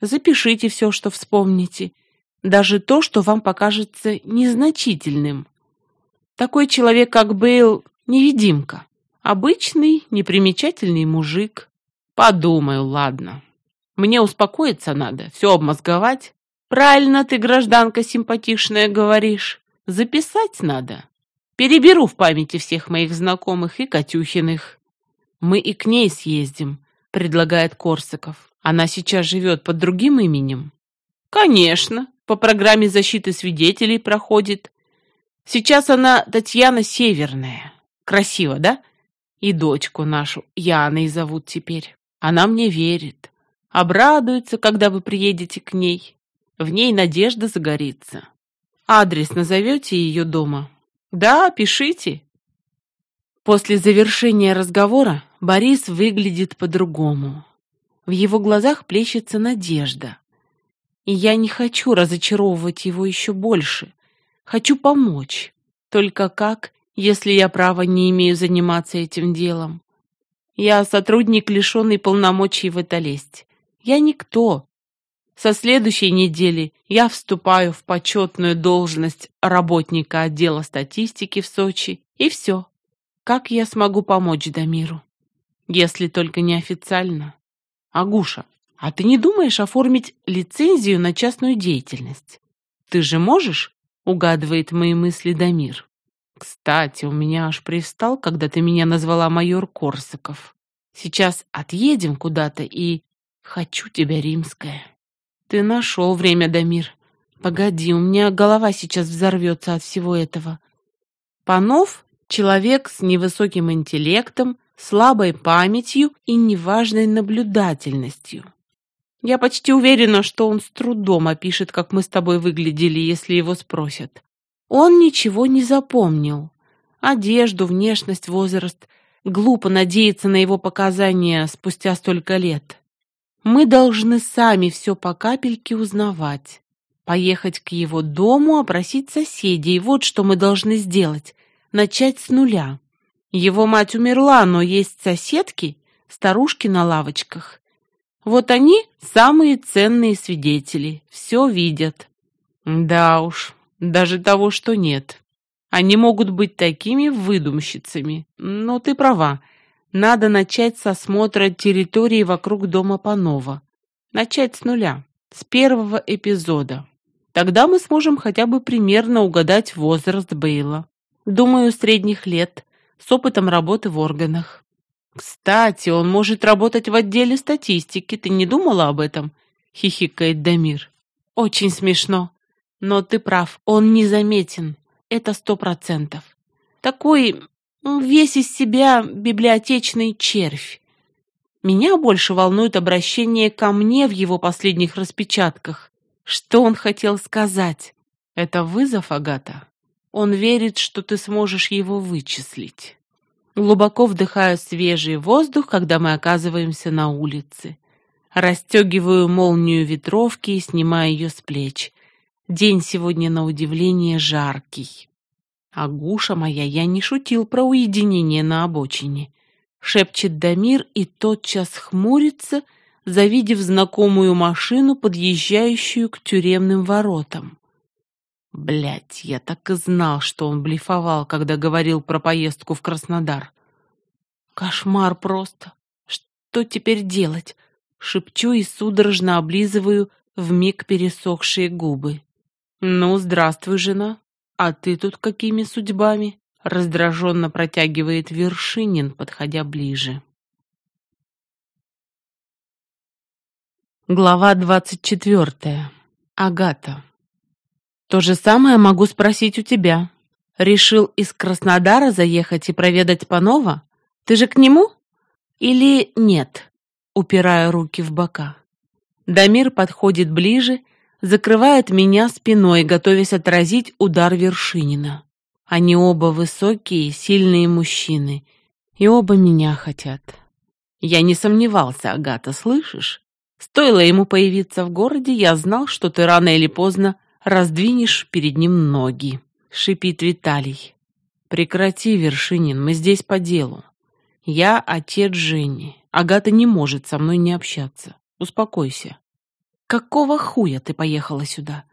Запишите все, что вспомните, даже то, что вам покажется незначительным. Такой человек, как Бейл, невидимка. Обычный, непримечательный мужик. Подумаю, ладно. Мне успокоиться надо, все обмозговать. Правильно ты, гражданка симпатичная, говоришь. Записать надо. Переберу в памяти всех моих знакомых и Катюхиных. Мы и к ней съездим, предлагает Корсаков. Она сейчас живет под другим именем? Конечно, по программе защиты свидетелей проходит. Сейчас она Татьяна Северная. Красиво, да? И дочку нашу Яной зовут теперь. Она мне верит. Обрадуется, когда вы приедете к ней. В ней надежда загорится. Адрес назовете ее дома? Да, пишите. После завершения разговора Борис выглядит по-другому. В его глазах плещется надежда. И я не хочу разочаровывать его еще больше. Хочу помочь. Только как, если я права не имею заниматься этим делом? Я сотрудник, лишенный полномочий в это лезть. Я никто. Со следующей недели я вступаю в почетную должность работника отдела статистики в Сочи, и все. Как я смогу помочь Дамиру? Если только неофициально. Агуша, а ты не думаешь оформить лицензию на частную деятельность? Ты же можешь? Угадывает мои мысли Дамир. Кстати, у меня аж привстал, когда ты меня назвала майор Корсаков. Сейчас отъедем куда-то и... Хочу тебя, Римская. Ты нашел время, Дамир. Погоди, у меня голова сейчас взорвется от всего этого. Панов — человек с невысоким интеллектом, слабой памятью и неважной наблюдательностью. Я почти уверена, что он с трудом опишет, как мы с тобой выглядели, если его спросят. Он ничего не запомнил. Одежду, внешность, возраст. Глупо надеяться на его показания спустя столько лет. Мы должны сами все по капельке узнавать. Поехать к его дому, опросить соседей. Вот что мы должны сделать. Начать с нуля. Его мать умерла, но есть соседки, старушки на лавочках. Вот они самые ценные свидетели, все видят. Да уж, даже того, что нет. Они могут быть такими выдумщицами. Но ты права, надо начать с осмотра территории вокруг дома Панова. Начать с нуля, с первого эпизода. Тогда мы сможем хотя бы примерно угадать возраст Бейла. Думаю, средних лет, с опытом работы в органах. Кстати, он может работать в отделе статистики. Ты не думала об этом? Хихикает Дамир. Очень смешно. Но ты прав, он незаметен. Это 100%. Такой весь из себя библиотечный червь. Меня больше волнует обращение ко мне в его последних распечатках. Что он хотел сказать? Это вызов, Агата? Он верит, что ты сможешь его вычислить. Глубоко вдыхаю свежий воздух, когда мы оказываемся на улице. Расстегиваю молнию ветровки и снимаю ее с плеч. День сегодня, на удивление, жаркий. Агуша моя, я не шутил про уединение на обочине. Шепчет Дамир и тотчас хмурится, завидев знакомую машину, подъезжающую к тюремным воротам. Блядь, я так и знал, что он блефовал, когда говорил про поездку в Краснодар. Кошмар просто. Что теперь делать? Шепчу и судорожно облизываю вмиг пересохшие губы. Ну, здравствуй, жена. А ты тут какими судьбами? Раздраженно протягивает Вершинин, подходя ближе. Глава 24. Агата. То же самое могу спросить у тебя. Решил из Краснодара заехать и проведать Панова? Ты же к нему? Или нет? Упирая руки в бока. Дамир подходит ближе, закрывает меня спиной, готовясь отразить удар Вершинина. Они оба высокие, сильные мужчины, и оба меня хотят. Я не сомневался, Агата, слышишь? Стоило ему появиться в городе, я знал, что ты рано или поздно раздвинешь перед ним ноги, шипит Виталий. Прекрати, Вершинин, мы здесь по делу. Я отец Жени. Агата не может со мной не общаться. Успокойся. Какого хуя ты поехала сюда?